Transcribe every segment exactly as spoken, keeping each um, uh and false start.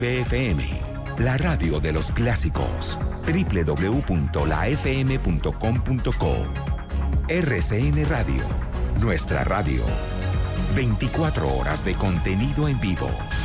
F M, la radio de los clásicos. doble u doble u doble u punto la f m punto com punto co. R C N Radio, nuestra radio. veinticuatro horas de contenido en vivo.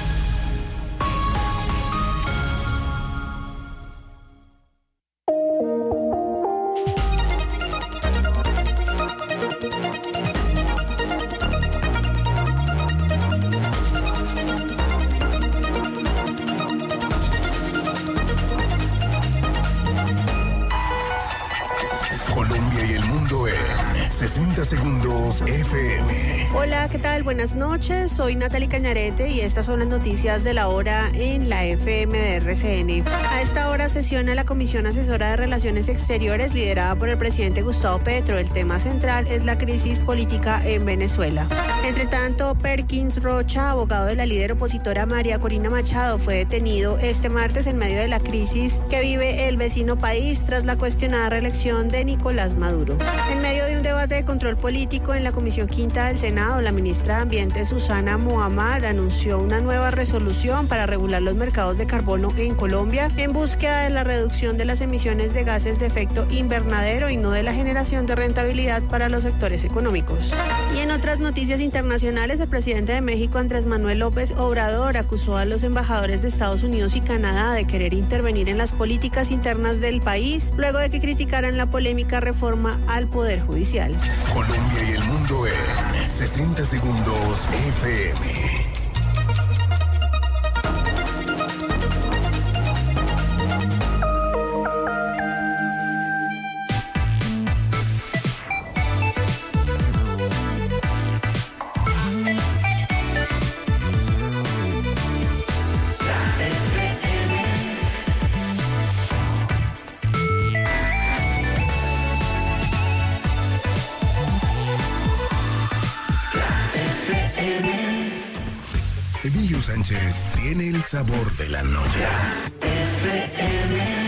sesenta segundos F M. Hola, ¿qué tal? Buenas noches. Soy Natalie Cañarete y estas son las noticias de la hora en la F M de R C N. A esta hora sesiona la Comisión Asesora de Relaciones Exteriores liderada por el presidente Gustavo Petro. El tema central es la crisis política en Venezuela. Entre tanto, Perkins Rocha, abogado de la líder opositora María Corina Machado, fue detenido este martes en medio de la crisis que vive el vecino país tras la cuestionada reelección de Nicolás Maduro. En medio de un debate de control político en la Comisión Quinta del Senado, la ministra de Ambiente Susana Muhammad anunció una nueva resolución para regular los mercados de carbono en Colombia en búsqueda de la reducción de las emisiones de gases de efecto invernadero y no de la generación de rentabilidad para los sectores económicos. Y en otras noticias internacionales, el presidente de México, Andrés Manuel López Obrador, acusó a los embajadores de Estados Unidos y Canadá de querer intervenir en las políticas internas del país luego de que criticaran la polémica reforma al Poder Judicial. Colombia y el mundo en sesenta segundos F M. Emilio Sánchez tiene el sabor de la noche. F M.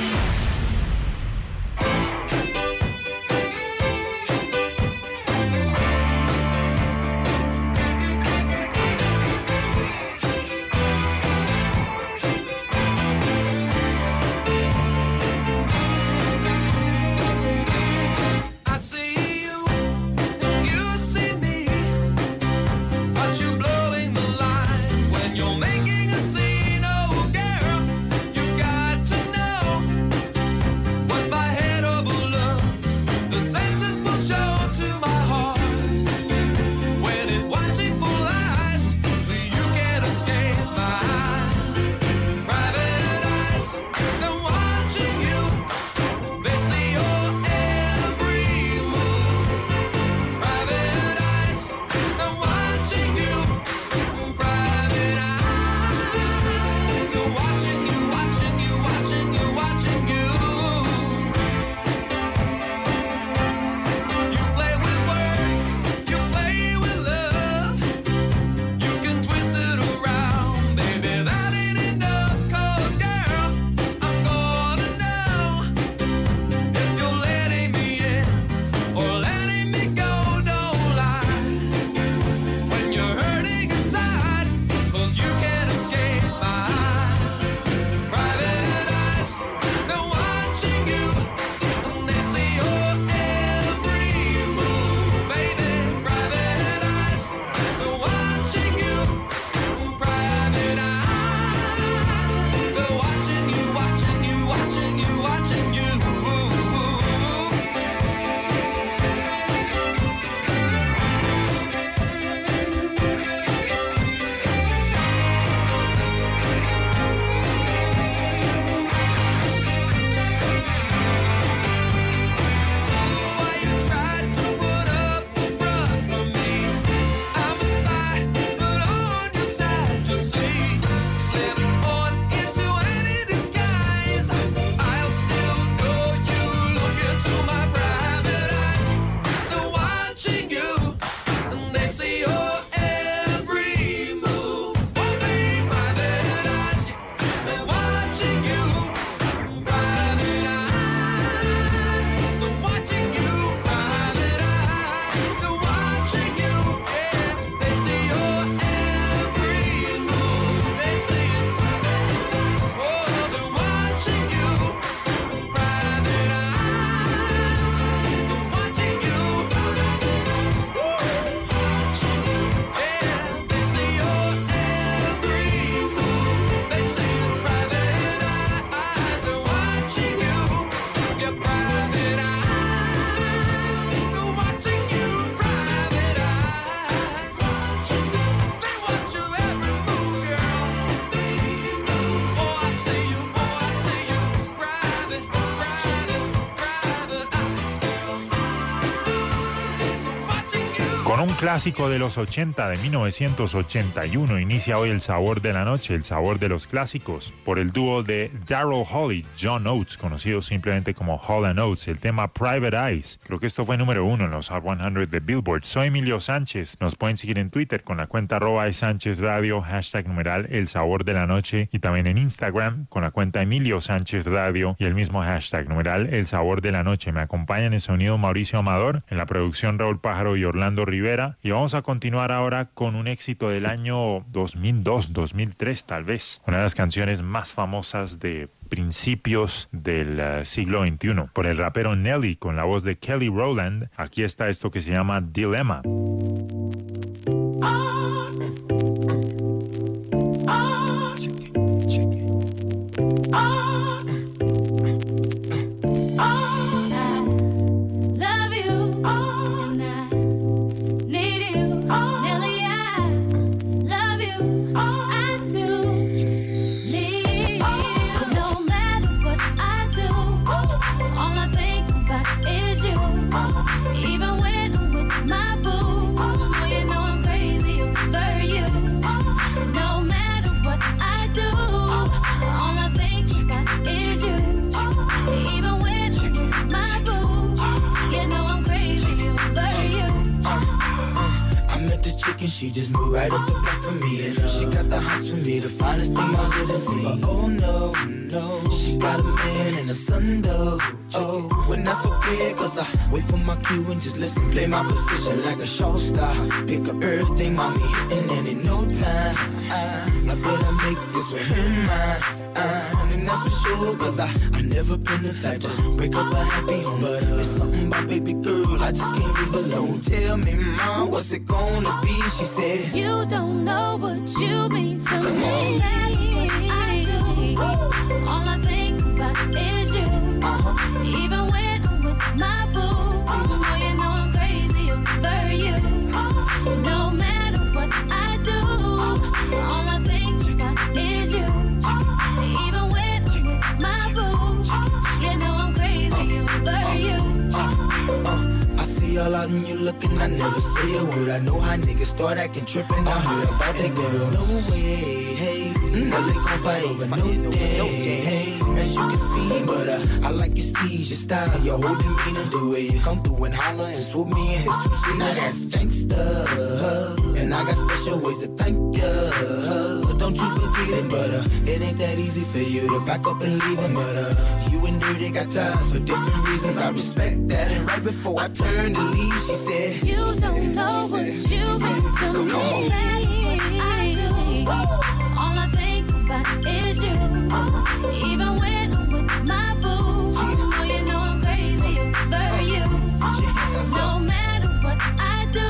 You're making a scene, oh girl. You got to know Con un clásico de los ochenta, de mil novecientos ochenta y uno, inicia hoy el sabor de la noche, el sabor de los clásicos, por el dúo de Daryl Hall y John Oates, conocido simplemente como Hall and Oates, el tema Private Eyes. Creo que esto fue número uno en los Hot cien de Billboard. Soy Emilio Sánchez. Nos pueden seguir en Twitter con la cuenta arroba Sánchez Radio, hashtag numeral el sabor de la noche, y también en Instagram con la cuenta Emilio Sánchez Radio y el mismo hashtag numeral el sabor de la noche. Me acompañan en sonido Mauricio Amador, en la producción Raúl Pájaro y Orlando Rivera, y vamos a continuar ahora con un éxito del año dos mil dos, dos mil tres tal vez, una de las canciones más famosas de principios del uh, siglo veintiuno, por el rapero Nelly con la voz de Kelly Rowland. Aquí está esto que se llama Dilemma. She just moved right up the block for me, and uh, she got the hots for me, the finest thing my hood has seen. But oh no, no, she got a man and a son though. Oh, when that's so clear, cause I wait for my cue and just listen, play my position like a show star. Pick up everything, mommy, hitting, and in no time, I, I better make this with him mine. Uh, and that's for sure, cause I, I never been the type to break up a happy home. But uh, it's something about baby girl, I just can't leave alone. Tell me, mom, what's it gonna be? She said, you don't know what you mean to Come me. I do. All I think about is you. Uh-huh. Even when I'm with my boo, oh, you know I'm crazy over you. No matter what I do, all I think about is you. Even when I'm with my boo, you know I'm crazy over you. Uh, uh, I see all out and you looking, I never say a word. I know how niggas start acting trippin'. I heard about that girl. No way, hey, Nelly gon' fight over no day, hey. As you can see, but uh, I like your steez, your style, your whole demeanor, the way you come through and holler and swoop me in his two seat. Now that's gangsta, and I got special ways to thank you. Don't you forget it, but uh, it ain't that easy for you to back up and leave him. But uh, you and Dirty got ties for different reasons. I respect that. And right before I turned to leave, she said, you she don't said, know she what said, you she mean said, to me. Come on. I do. All I think about is you. Even when I'm with my boo, oh, you know I'm crazy over you. No matter what I do,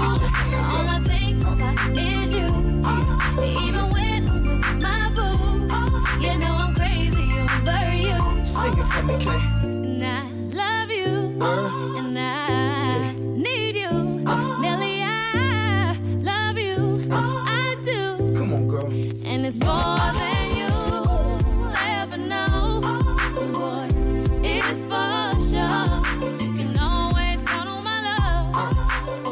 all I think about is you. Even when I'm with my boo, you know I'm crazy over you. Sing it for me, Clay. And I love you, uh, and I need you, uh, Nelly. I love you, uh, I do. Come on, girl. And it's more than you'll ever know, boy. It's for sure. You can always count on my love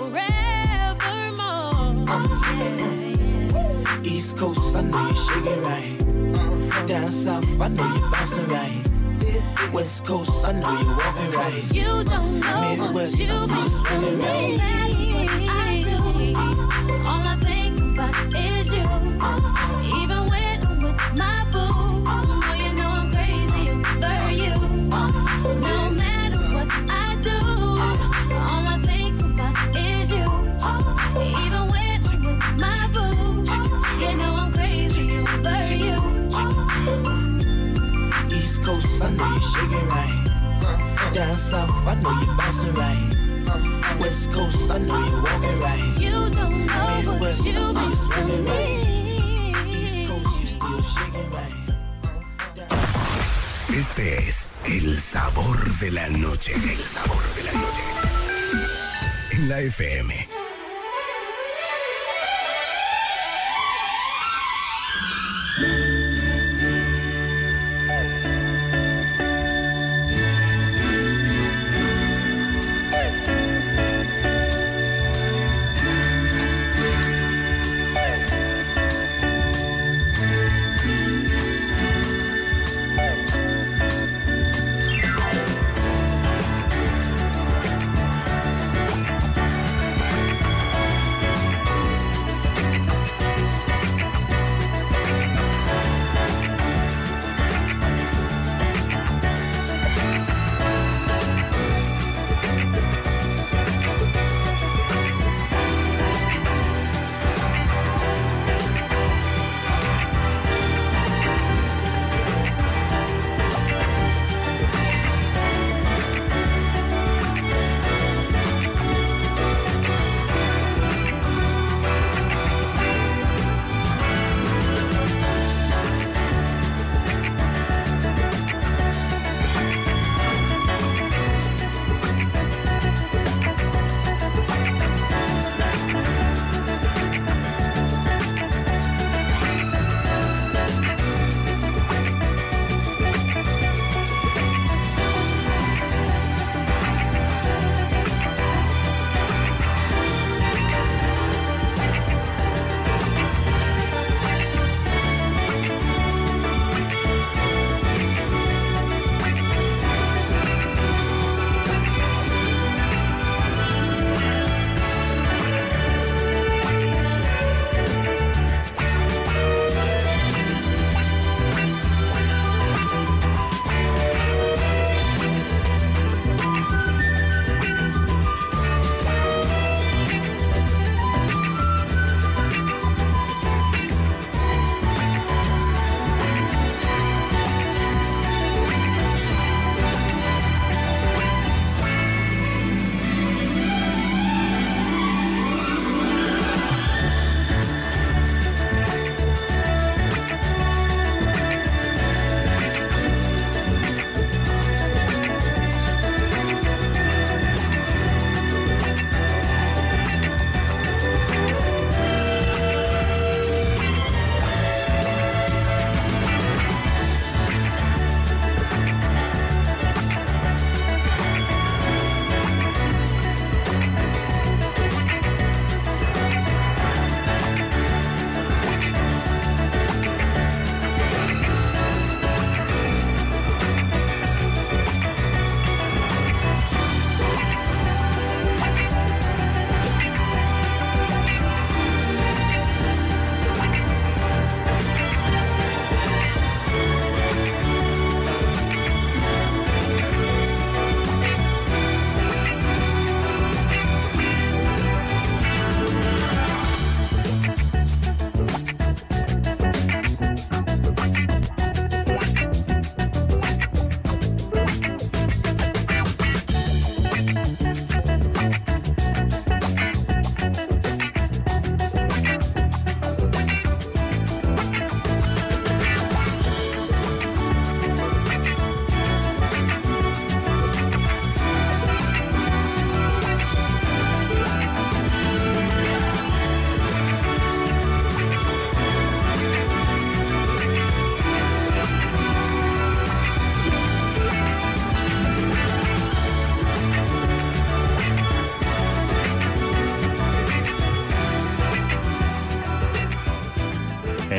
forevermore. Yeah, yeah. East Coast, I know you're shaking right. Uh, down south, I know you're bouncing right. West Coast, I know you're walking right. You don't know Midwest, what you I see you mean swinging to right. me. I do. All I think about is you. Even when I'm with my boo, oh, you know I'm crazy over you. No matter what I do, all I think about is you. Even when I'm with my boo, you know I'm crazy over you. East Coast, I know you're shaking right. Down south, I know you're bouncing right. West Coast, I know you're walking right. You don't know Midwest, what you I see you mean to swinging right. me. East Coast, you still shaking right. Este es el sabor de la noche. El sabor de la noche. En la F M.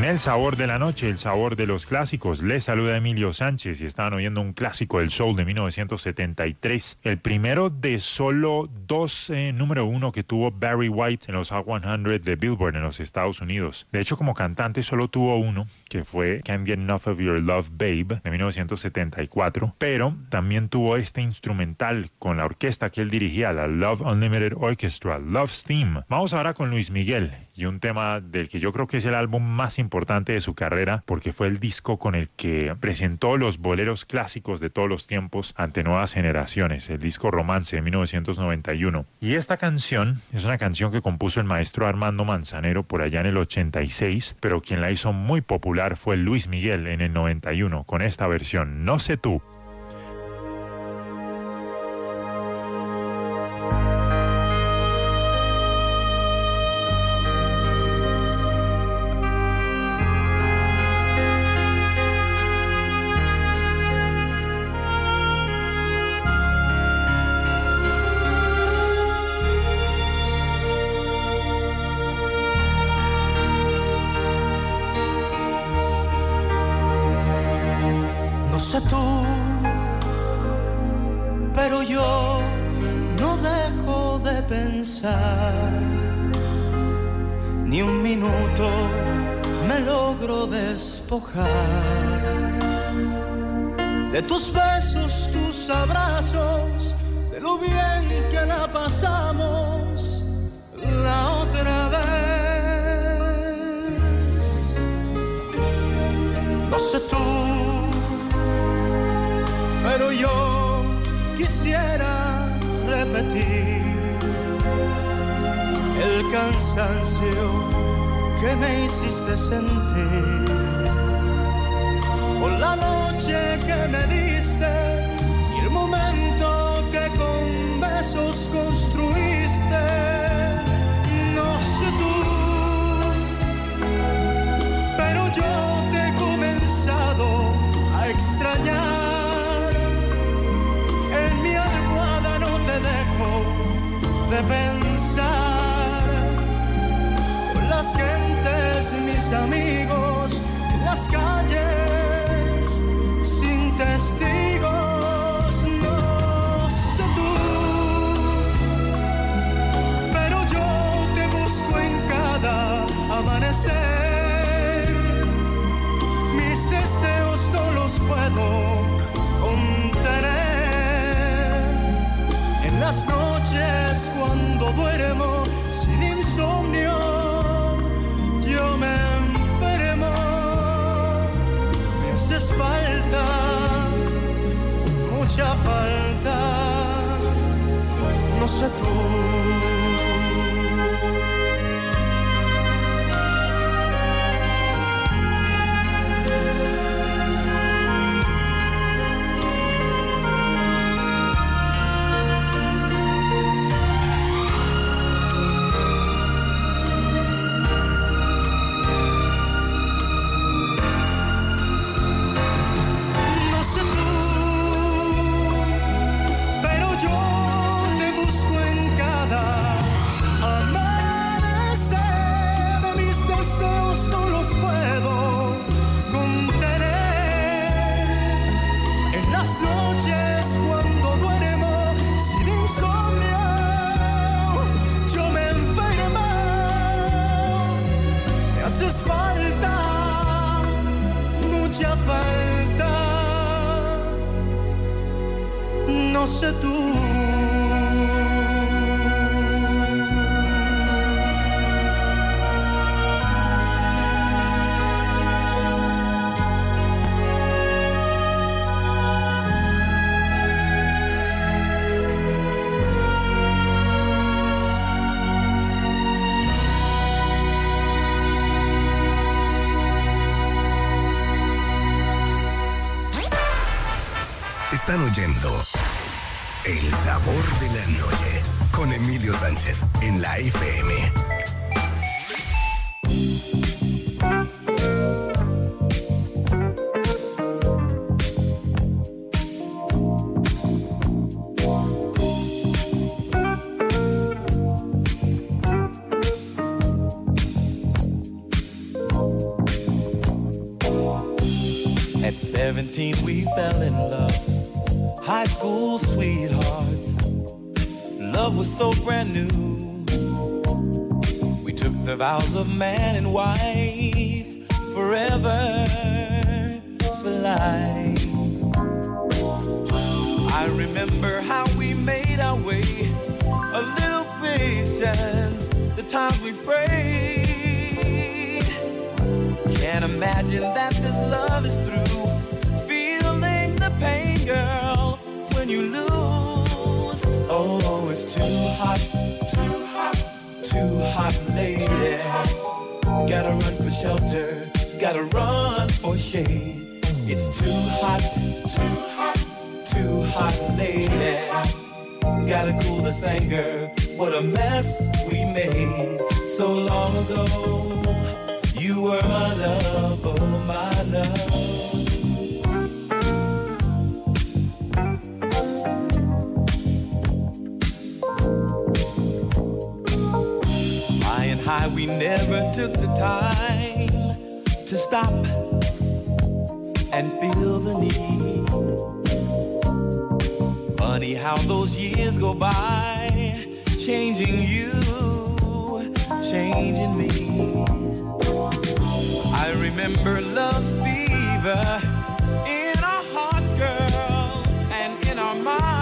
el sabor de la noche, el sabor de los clásicos, les saluda Emilio Sánchez y estaban oyendo un clásico del soul de mil novecientos setenta y tres, el primero de solo dos eh, número uno que tuvo Barry White en los Hot cien de Billboard en los Estados Unidos. De hecho, como cantante solo tuvo uno, que fue Can't Get Enough of Your Love Babe de mil novecientos setenta y cuatro, pero también tuvo este instrumental con la orquesta que él dirigía, la Love Unlimited Orchestra, Love's Theme. Vamos ahora con Luis Miguel y un tema del que yo creo que es el álbum más importante de su carrera porque fue el disco con el que presentó los boleros clásicos de todos los tiempos ante nuevas generaciones, el disco Romance de mil novecientos noventa y uno. Y esta canción es una canción que compuso el maestro Armando Manzanero por allá en el ochenta y seis, pero quien la hizo muy popular fue Luis Miguel en el noventa y uno con esta versión, No sé tú. Ni un minuto me logro despojar de tus besos, tus abrazos, de lo bien que la pasamos la otra vez. No sé tú, pero yo quisiera repetir el cansancio que me hiciste sentir por la noche que me diste y el momento que con besos construiste. No sé tú, pero yo te he comenzado a extrañar. En mi almohada no te dejo de pensar. Las gentes, mis amigos, en las calles, sin testigos, no sé tú, pero yo te busco en cada amanecer. Mis deseos no los puedo contener. En las noches cuando duermo sin insomnio, yo me enfermo, me haces falta, mucha falta, no sé tú. No sé tú. Están oyendo El Sabor de la Noche con Emilio Sánchez en la F M. At seventeen we fell in love, high school sweethearts. Love was so brand new. We took the vows of man and wife, forever for life. I remember how we made our way, a little patience, the times we prayed. Can't imagine that this love is through, feeling the pain, girl, when you lose. Oh, it's too hot, too hot, too hot, lady. Gotta run for shelter, gotta run for shade. It's too hot, too hot, too hot, lady. Gotta cool this anger, what a mess we made so long ago. You were my love, oh my love. Flying high, we never took the time to stop and feel the need. Funny how those years go by, changing you, changing me. I remember love's fever in our hearts, girl, and in our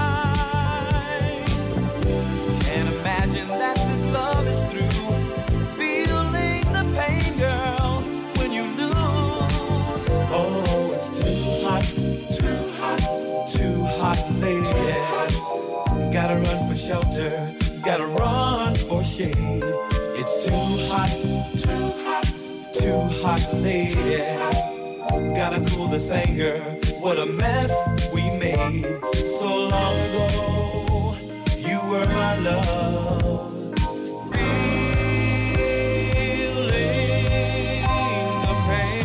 minds. Can't imagine that this love is through, feeling the pain, girl, when you lose. Oh, it's too hot, too hot, too hot, lady. Gotta run for shelter, gotta run for shade. It's too hot, too hot, too hot, lady. Gotta cool this anger, what a mess we made so long ago. You were my love, feeling the pain.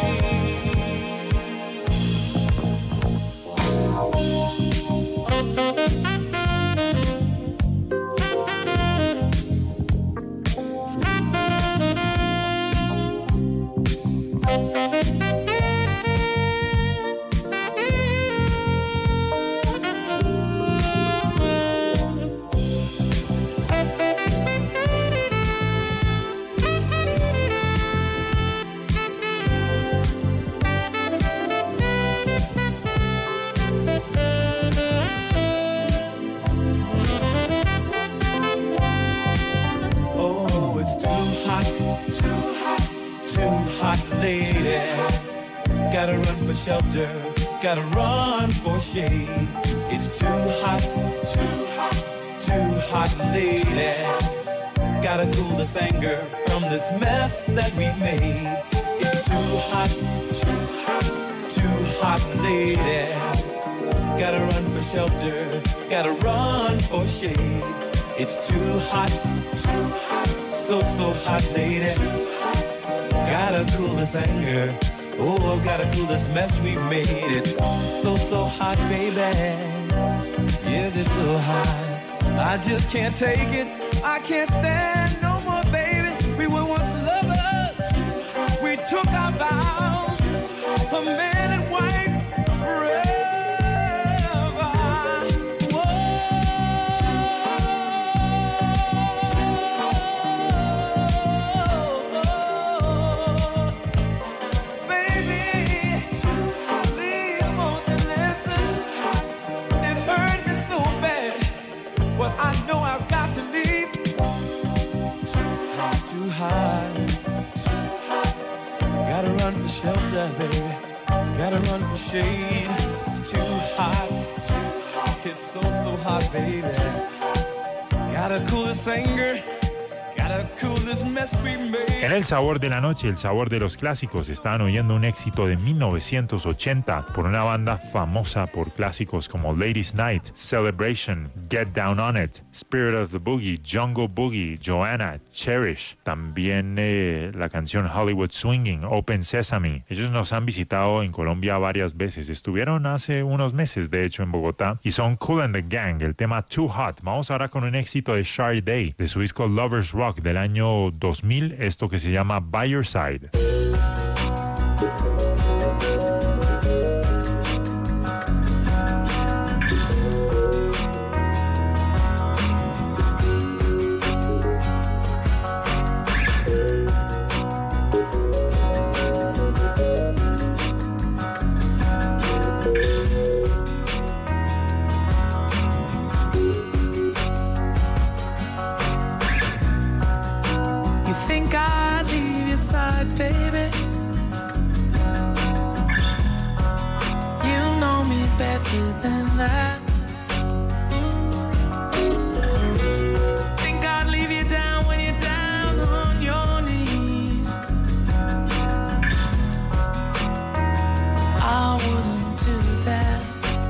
Gotta run for shelter, gotta run for shade. It's too hot, too hot, too hot, lady. Gotta cool this anger from this mess that we made. It's too hot, too hot, too hot, lady. Gotta run for shelter, gotta run for shade. It's too hot, too hot, so, so hot, lady. Gotta cool this anger. Oh, gotta cool this mess we made. It's so, so hot, baby. Yes, it's so hot. I just can't take it. I can't stand no more, baby. We were once lovers. We took our vows, a man and wife forever. I know I've got to leave. It's too hot, too hot. Gotta run for shelter, baby. Gotta run for shade. It's too hot, too hot. It's so, so hot, baby. Gotta cool this anger. Gotta cool this mess we made. En el sabor de la noche, el sabor de los clásicos, estaban oyendo un éxito de mil novecientos ochenta por una banda famosa por clásicos como Ladies Night, Celebration, Get Down on It, Spirit of the Boogie, Jungle Boogie, Joanna, Cherish, también eh, la canción Hollywood Swinging, Open Sesame. Ellos nos han visitado en Colombia varias veces, estuvieron hace unos meses de hecho en Bogotá y son Kool and the Gang, el tema Too Hot. Vamos ahora con un éxito de Sade, de su disco Lovers Rock del año dos mil, esto que se llama By Your Side. better than that. Think I'd leave you down when you're down on your knees. I wouldn't do that.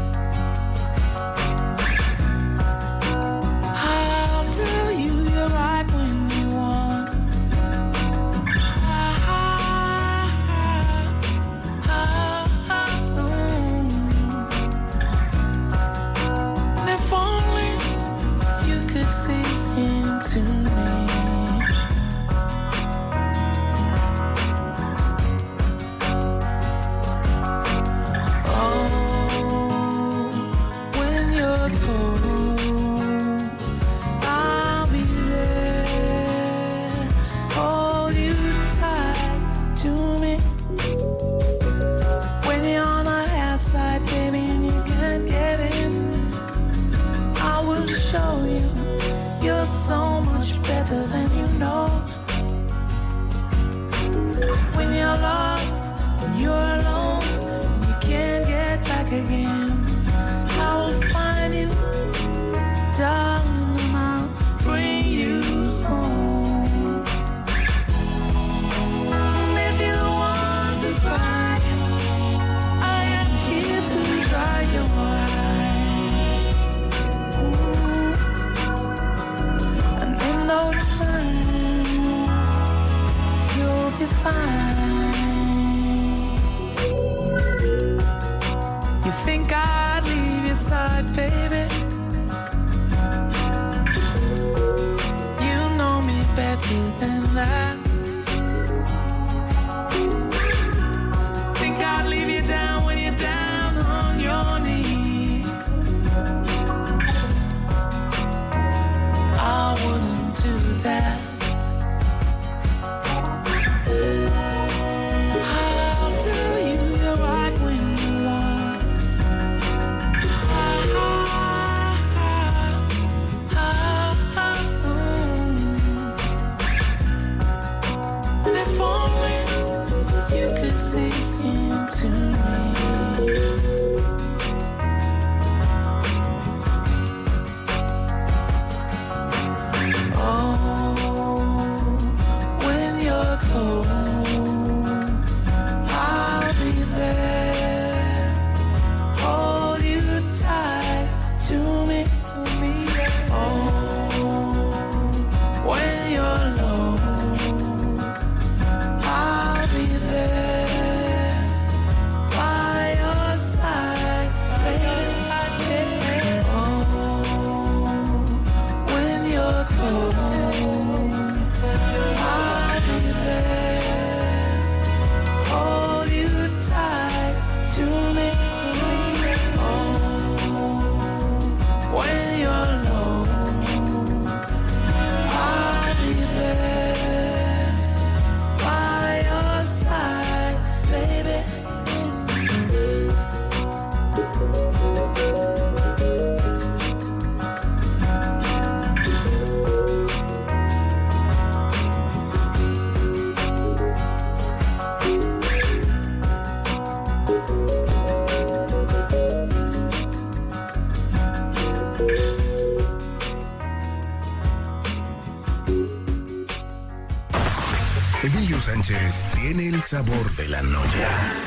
I'll tell you you're right when you want. Ah, ah, ah, ah, mm. If only you could see into me. When you're cold, I'll be there. Hold you tight to me. When you're on the outside, baby, and you can't get in, I will show you you're so much better than you know. When you're lost, when you're alone, and you can't get back again, I will find you, darling, and I'll bring you home. And if you want to cry, I am here to dry your eyes. Ooh. And in no time, you'll be fine. You think I'd leave your side, baby? You know me better than that. Think I'd leave you down when you're down on your knees. I wouldn't do that. I'll tell you you're right when you want. Ah, ah, ah, ah, mm. And if only you could see into me. Oh, when you're cold, I'll be there. Hold you tight to me, to me. Oh, when you're low, I'll be there by your side, baby. Oh, when you're cold, I'll be there. Hold you tight to me, to me. Oh, when you're low, I'll be there by your side, baby. Emilio Sánchez tiene el sabor de la noche.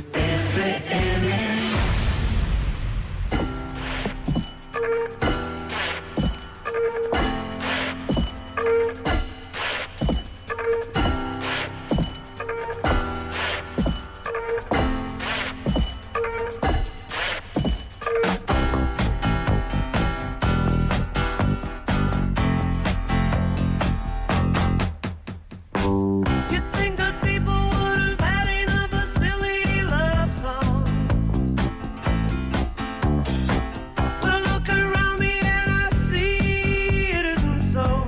You think that people would have had enough of silly love songs? But I look around me and I see it isn't so.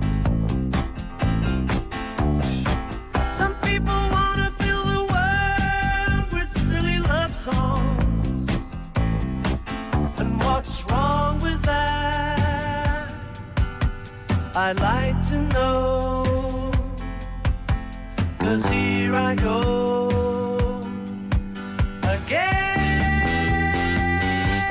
Some people want to fill the world with silly love songs. And what's wrong with that? I'd like to know. 'Cause here I go again.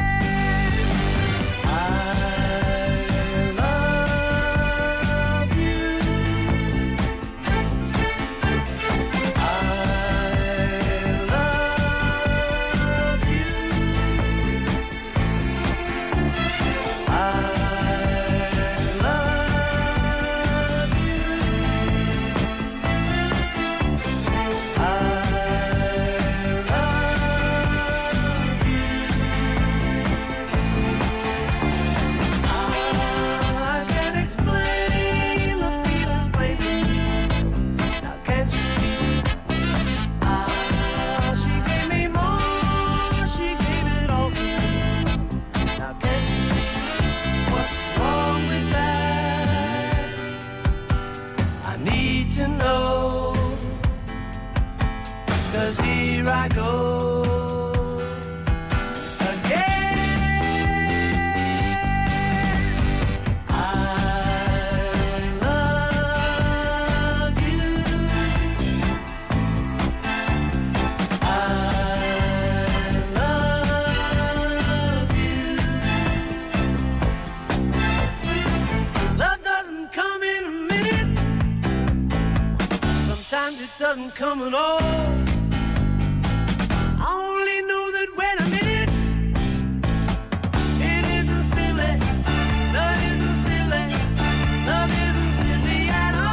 I'm coming home. I only know that when I'm in it, it isn't silly. Love isn't silly. Love isn't silly at all.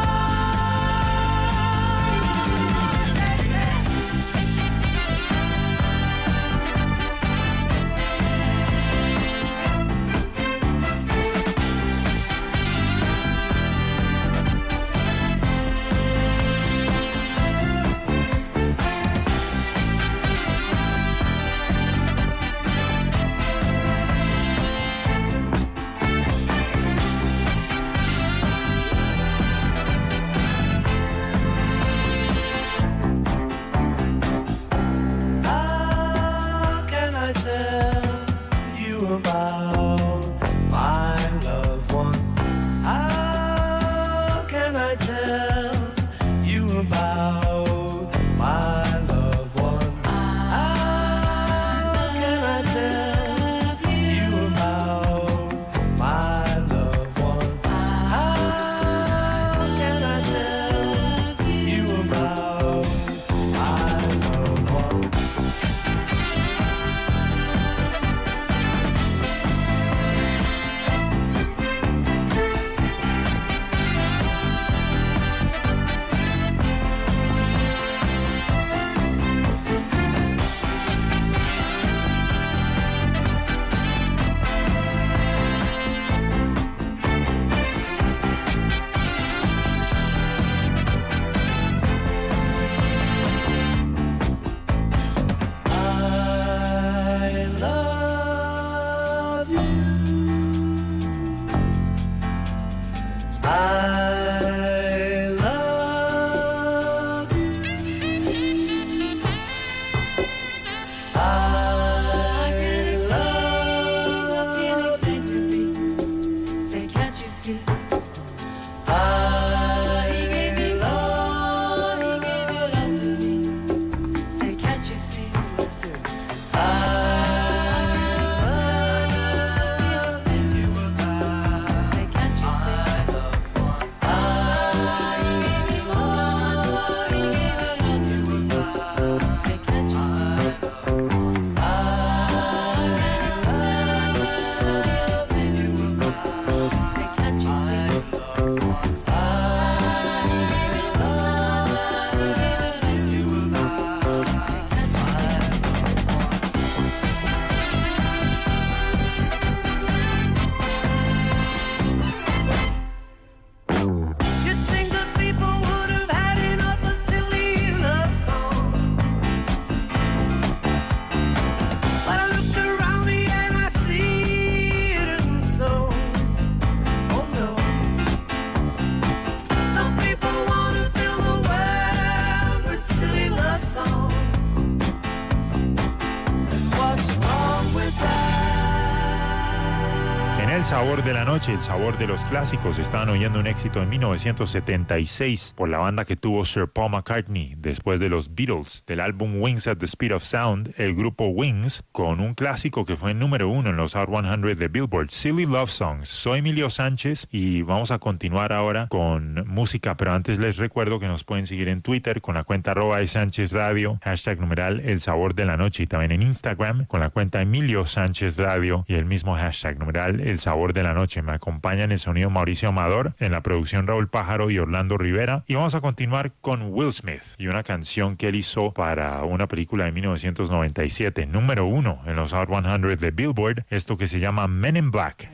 Sabor de la noche, el sabor de los clásicos. Estaban oyendo un éxito en mil novecientos setenta y seis por la banda que tuvo Sir Paul McCartney después de los Beatles. Del álbum Wings at the Speed of Sound, el grupo Wings, con un clásico que fue número uno en los Hot cien de Billboard, Silly Love Songs. Soy Emilio Sánchez y vamos a continuar ahora con música, pero antes les recuerdo que nos pueden seguir en Twitter con la cuenta arroba de Sánchez Radio, hashtag numeral El Sabor de la Noche, y también en Instagram con la cuenta Emilio Sánchez Radio y el mismo hashtag numeral El Sabor de la Noche. Me acompaña en el sonido Mauricio Amador, en la producción Raúl Pájaro y Orlando Rivera, y vamos a continuar con Will Smith y una canción que él hizo para una película de mil novecientos noventa y siete, número uno en los Hot cien de Billboard, esto que se llama Men in Black.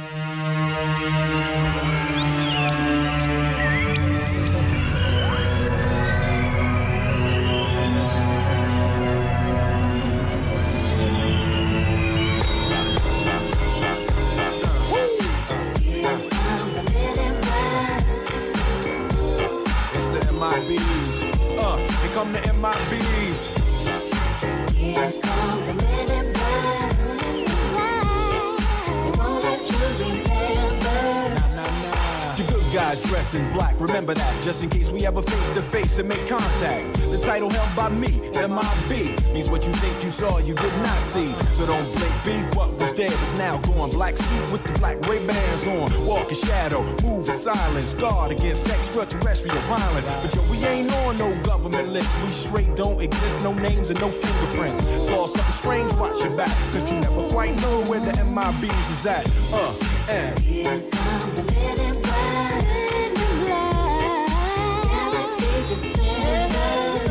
Uh, here come the M I Bs. Here come the men in black. They won't let dress in black. Remember that, just in case we ever face to face and make contact. The title held by me, M I B, means what you think you saw, you did not see. So don't blink, be what was dead is now gone. Black suit with the black Ray-Bans on. Walk in shadow, move in silence. Guard against extraterrestrial violence. But yo, we ain't on no government list. We straight don't exist, no names and no fingerprints. Saw something strange, watch your back, cause you never quite know where the M I Bs is at. Uh, and Here come the men in black, men in black, galaxy defenders.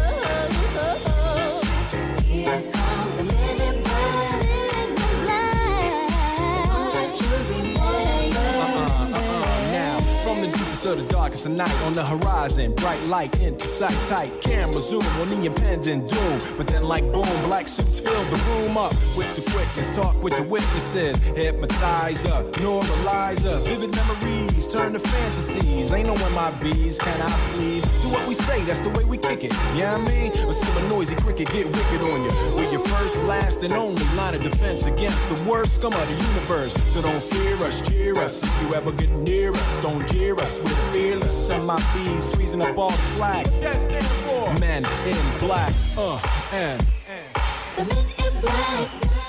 Here come the men in black, men in black, all that you remember. Uh-uh, uh-uh, now, from the deepest of the darkest of night, on the horizon, bright light into sight tight. Camera zoom on the impending doom. But then like boom, black suits fill the room up with the quickness. Talk with the witnesses. Hypnotizer, neuralizer. Vivid memories turn to fantasies. Ain't no M I Bs, can I please? Do what we say, that's the way we kick it. Yeah, you know I mean? Or see a noisy cricket get wicked on you. We're your first, last, and only line of defense against the worst scum of the universe. So don't fear us, cheer us. If you ever get near us, don't jeer us. We're fearless. M I Bs freezing up all the flags. That stands for men in black. Uh, and, and. The men in black.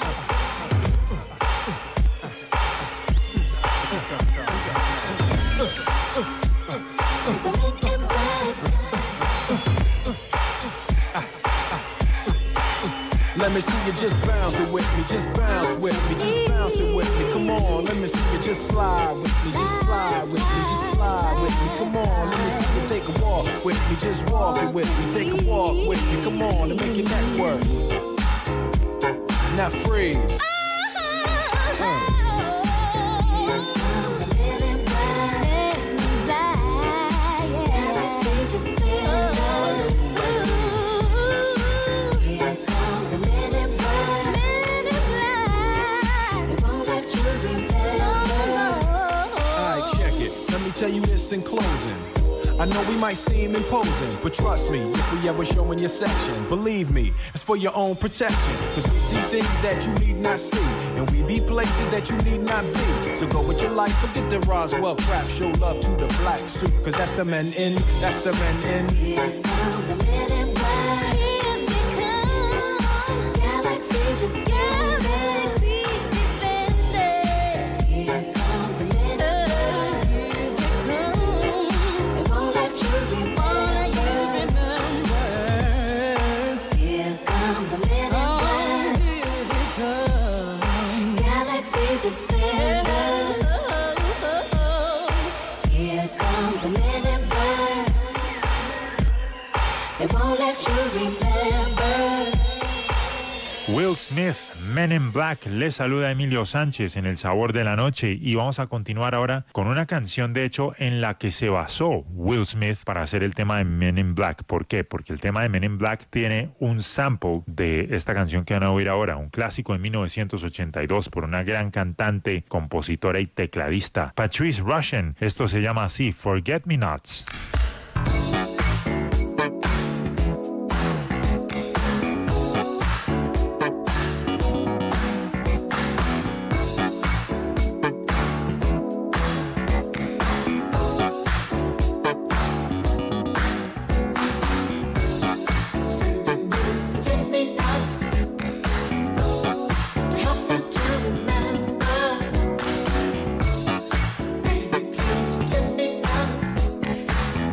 The men in black. Let me see you just bounce it with me, just bounce with me, just bounce it with me. Come on, let me see you just slide with me, just slide with me, just slide with me. Come on, let me see you take a walk with me, just walk it with me, take a walk with me. Come on, and make your neck work. Now freeze. Uh. Tell you this in closing. I know we might seem imposing, but trust me, if we ever show in your section, believe me, it's for your own protection. Cause we see things that you need not see, and we be places that you need not be. So go with your life, forget the Roswell crap, show love to the black suit, cause that's the men in, that's the men in. Here come the men in black. Here they come, galaxy defenders. Here come the men in black. Will Smith, Men in Black, les saluda Emilio Sánchez en El Sabor de la Noche y vamos a continuar ahora con una canción de hecho en la que se basó Will Smith para hacer el tema de Men in Black. ¿Por qué? Porque el tema de Men in Black tiene un sample de esta canción que van a oír ahora, un clásico de mil novecientos ochenta y dos por una gran cantante, compositora y tecladista, Patrice Rushen. Esto se llama así, Forget Me Nots. Baby, please forget me now.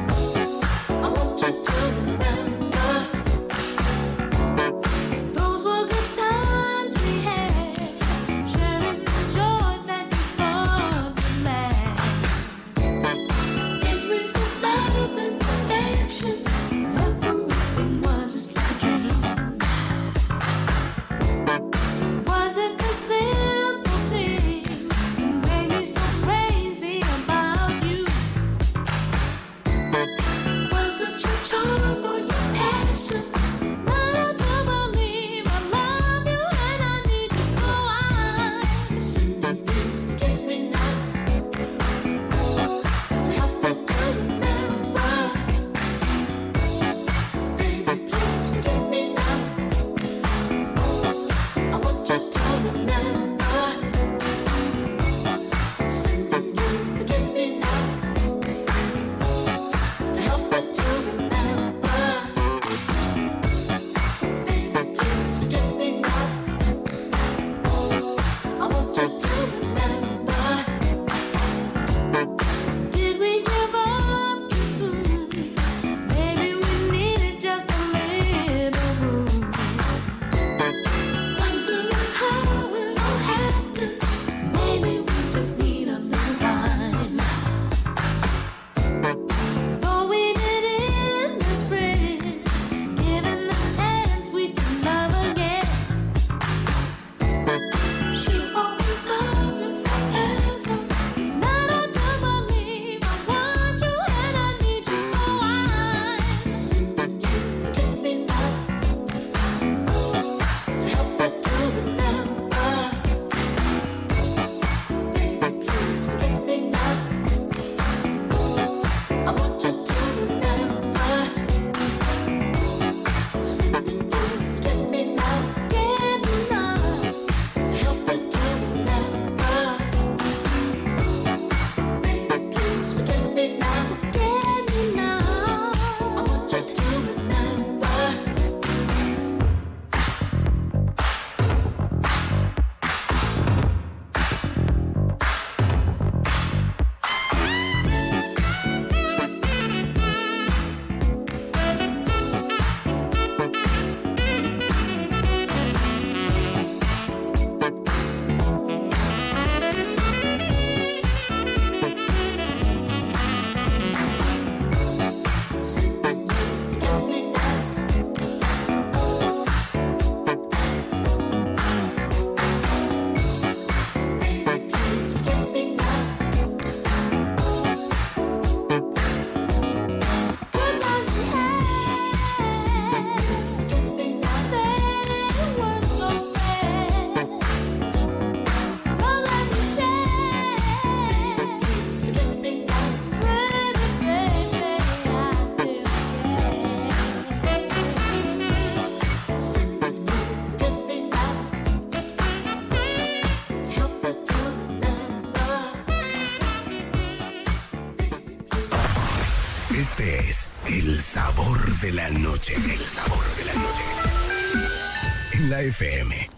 El sabor de la noche. El sabor de la noche. En la F M.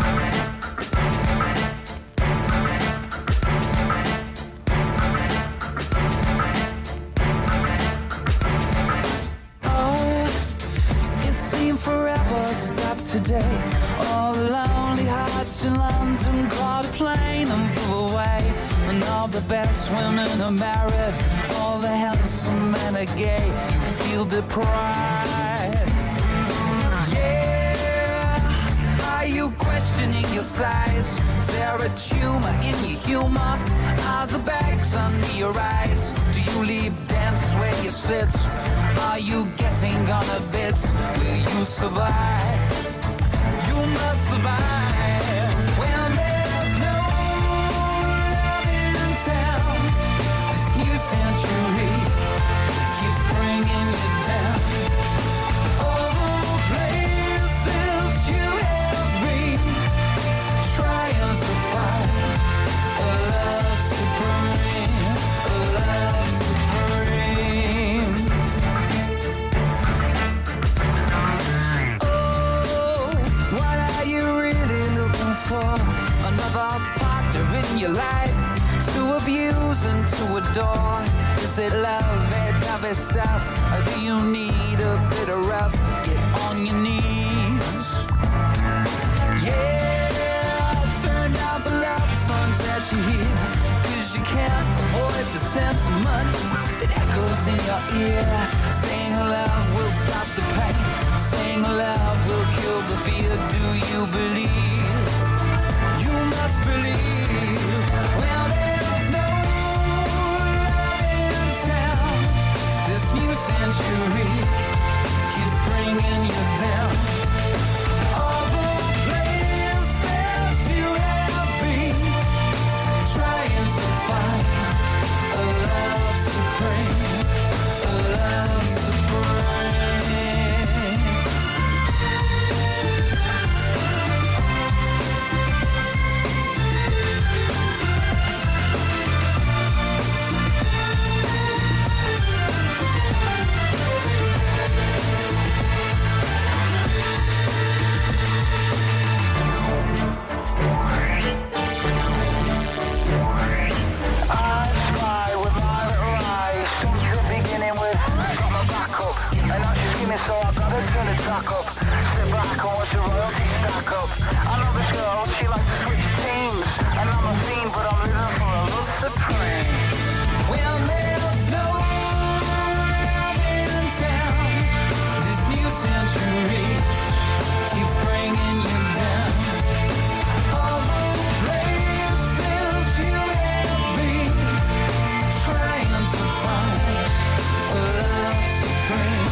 Forever stop today. All the lonely hearts in London caught a plane and flew away. And all the best women are married, all the handsome men are gay. You feel deprived. Yeah. Are you questioning your size? Is there a tumor in your humor? Are the bags under your eyes? Do you leave dance where you sit? Are you getting on a bit? Will you survive? You must survive. When there's no love in town, this new century keeps bringing you down. All the places you have been, trying to find a love supreme, a love supreme. Another partner in your life to abuse and to adore. Is it love, that dovey stuff, or do you need a bit of rough? Get on your knees. Yeah, turn down the love songs that you hear, 'cause you can't avoid the sentiment that echoes in your ear. Saying love will stop the pain, saying love will kill the fear. Do you believe? You must believe. Well, there's no love in town. This new century keeps bringing you down. All the places you have been, trying to find a love supreme, a love supreme. So I gotta turn the track up. Sit back and watch the royalty stack up. I love this girl, she likes to switch teams. And I'm a fiend, but I'm living for a love supreme. Well, there's no love in town. This new century keeps bringing you down. All the places you have been, trying to find a love supreme.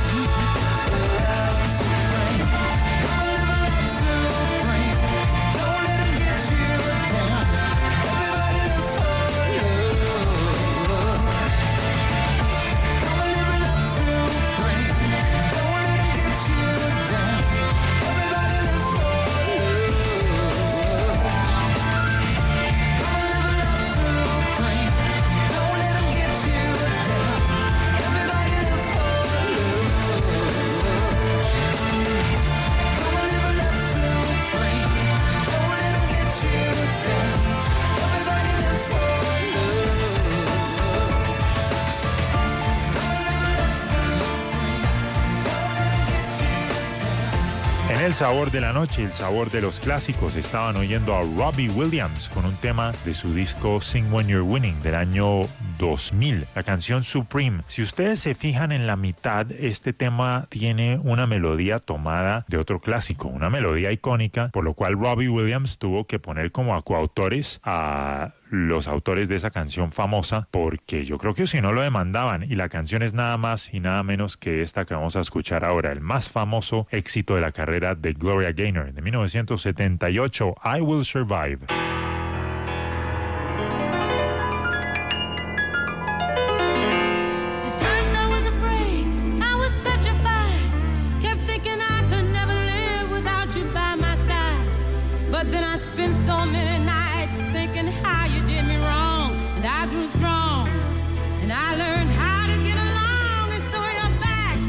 El sabor de la noche, el sabor de los clásicos. Estaban oyendo a Robbie Williams con un tema de su disco Sing When You're Winning del año dos mil, la canción Supreme. Si ustedes se fijan en la mitad, este tema tiene una melodía tomada de otro clásico, una melodía icónica, por lo cual Robbie Williams tuvo que poner como a coautores a los autores de esa canción famosa, porque yo creo que si no lo demandaban. Y la canción es nada más y nada menos que esta que vamos a escuchar ahora, el más famoso éxito de la carrera de Gloria Gaynor de mil novecientos setenta y ocho, I Will Survive. And I learned how to get along, and so you're back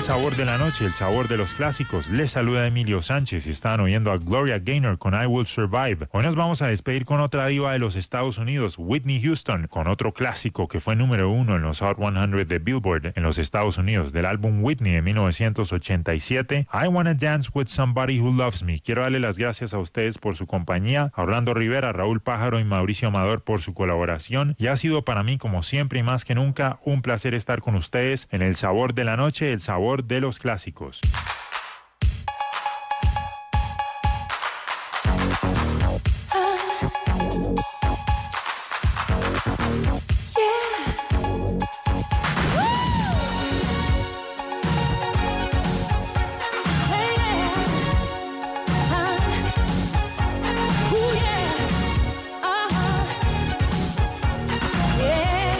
sabor de la noche, el sabor de los clásicos. Les saluda Emilio Sánchez y están oyendo a Gloria Gaynor con I Will Survive. Hoy nos vamos a despedir con otra diva de los Estados Unidos, Whitney Houston, con otro clásico que fue número uno en los Hot cien de Billboard en los Estados Unidos, del álbum Whitney de mil novecientos ochenta y siete, I Wanna Dance With Somebody Who Loves Me. Quiero darle las gracias a ustedes por su compañía, a Orlando Rivera, Raúl Pájaro y Mauricio Amador por su colaboración, y ha sido para mí, como siempre y más que nunca, un placer estar con ustedes en el sabor de la noche, el sabor de los clásicos.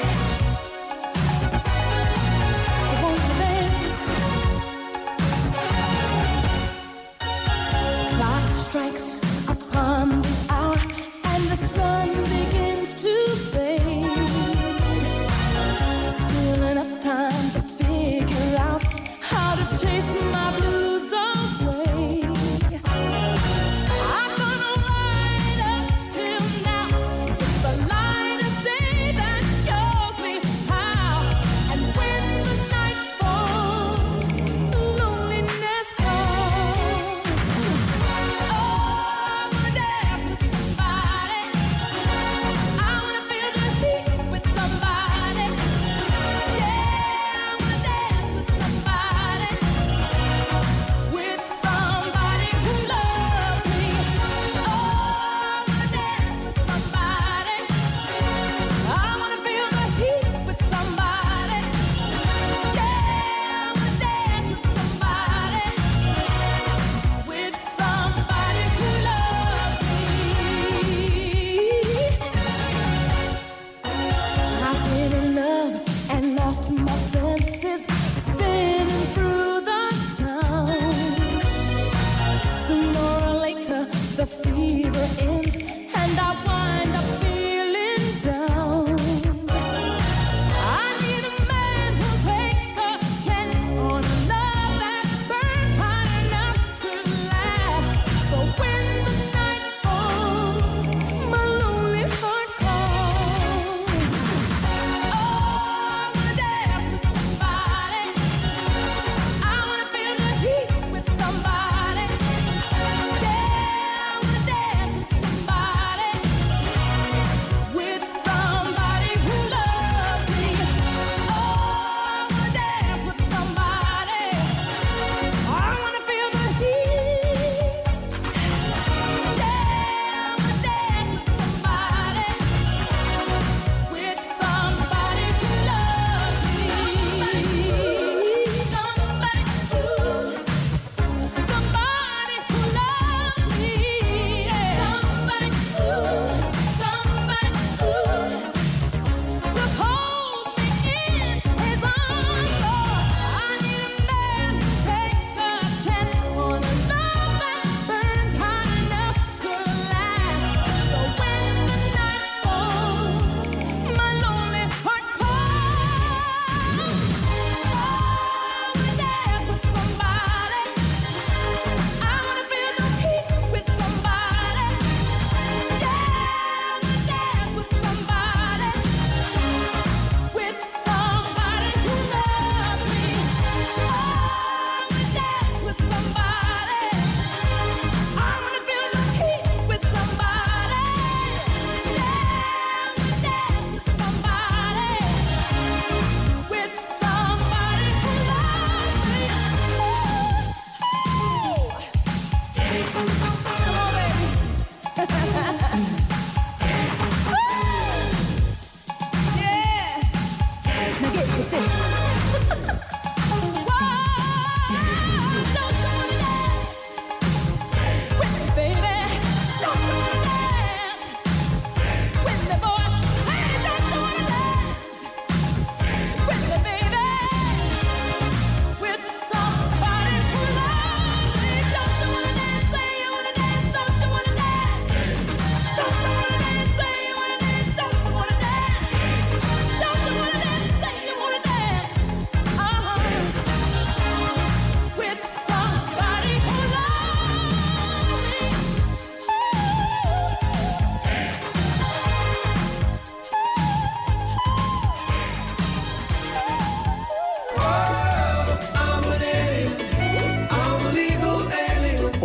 Yeah.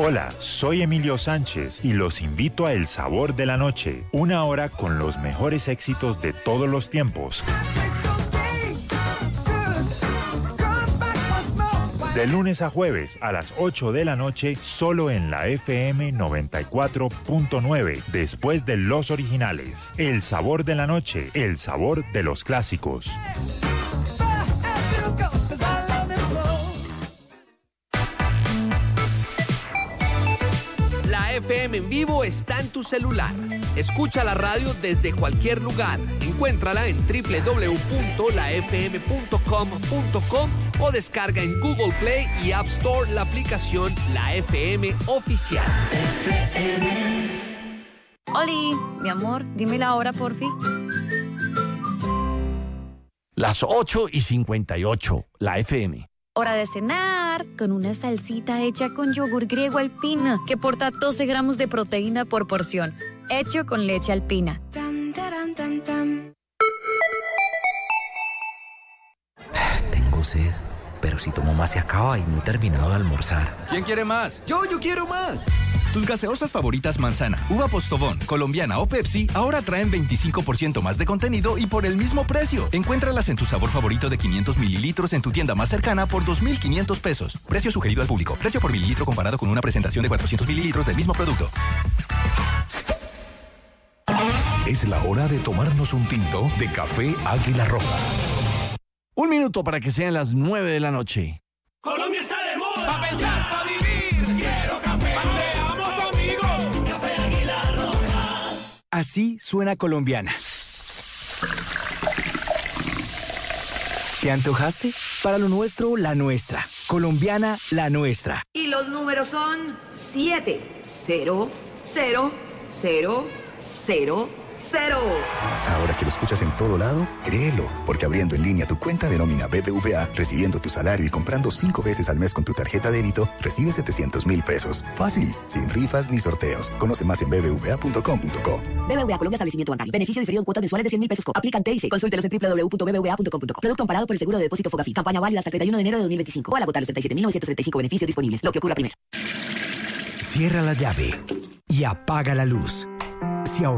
Hola, soy Emilio Sánchez y los invito a El Sabor de la Noche, una hora con los mejores éxitos de todos los tiempos. De lunes a jueves a las ocho de la noche, solo en la F M noventa y cuatro punto nueve, después de los originales. El Sabor de la Noche, el sabor de los clásicos. La F M en vivo está en tu celular. Escucha la radio desde cualquier lugar. Encuéntrala en doble u doble u doble u punto la f m punto com punto com o descarga en Google Play y App Store la aplicación La F M Oficial. Oli, mi amor, dime la hora, porfi. Las ocho y cincuenta y ocho, la F M. Hora de cenar, con una salsita hecha con yogur griego alpina, que porta doce gramos de proteína por porción, hecho con leche alpina. Tam, taram, tam, tam. Tengo sed, pero si tomo más se acaba y no he terminado de almorzar. ¿Quién quiere más? ¡Yo, yo quiero más! Tus gaseosas favoritas manzana, uva postobón, colombiana o Pepsi ahora traen veinticinco por ciento más de contenido y por el mismo precio. Encuéntralas en tu sabor favorito de quinientos mililitros en tu tienda más cercana por dos mil quinientos pesos. Precio sugerido al público. Precio por mililitro comparado con una presentación de cuatrocientos mililitros del mismo producto. Es la hora de tomarnos un tinto de café Águila Roja. Un minuto para que sean las nueve de la noche. Colombia está de moda. Pa' pensar, pa' vivir. Quiero café. Paseamos amigos. Café Águila Roja. Así suena Colombiana. ¿Te antojaste? Para lo nuestro, la nuestra. Colombiana, la nuestra. Y los números son siete, cero, cero, cero, cero, cero. Ahora que lo escuchas en todo lado, créelo, porque abriendo en línea tu cuenta de nómina B B V A, recibiendo tu salario y comprando cinco veces al mes con tu tarjeta débito, recibes setecientos mil pesos. Fácil, sin rifas ni sorteos. Conoce más en b b v a punto com punto co. B B V A Colombia Establecimiento Bancario. Beneficio diferido en cuotas mensuales de cien mil pesos. Aplican T I C. Consúltelos en doble u doble u doble u punto b b v a punto com punto co. Producto amparado por el seguro de depósito Fogafi. Campaña válida hasta el treinta y uno de enero de dos mil veinticinco. O al agotar los treinta y siete mil novecientos treinta y cinco beneficios disponibles. Lo que ocurra primero. Cierra la llave y apaga la luz.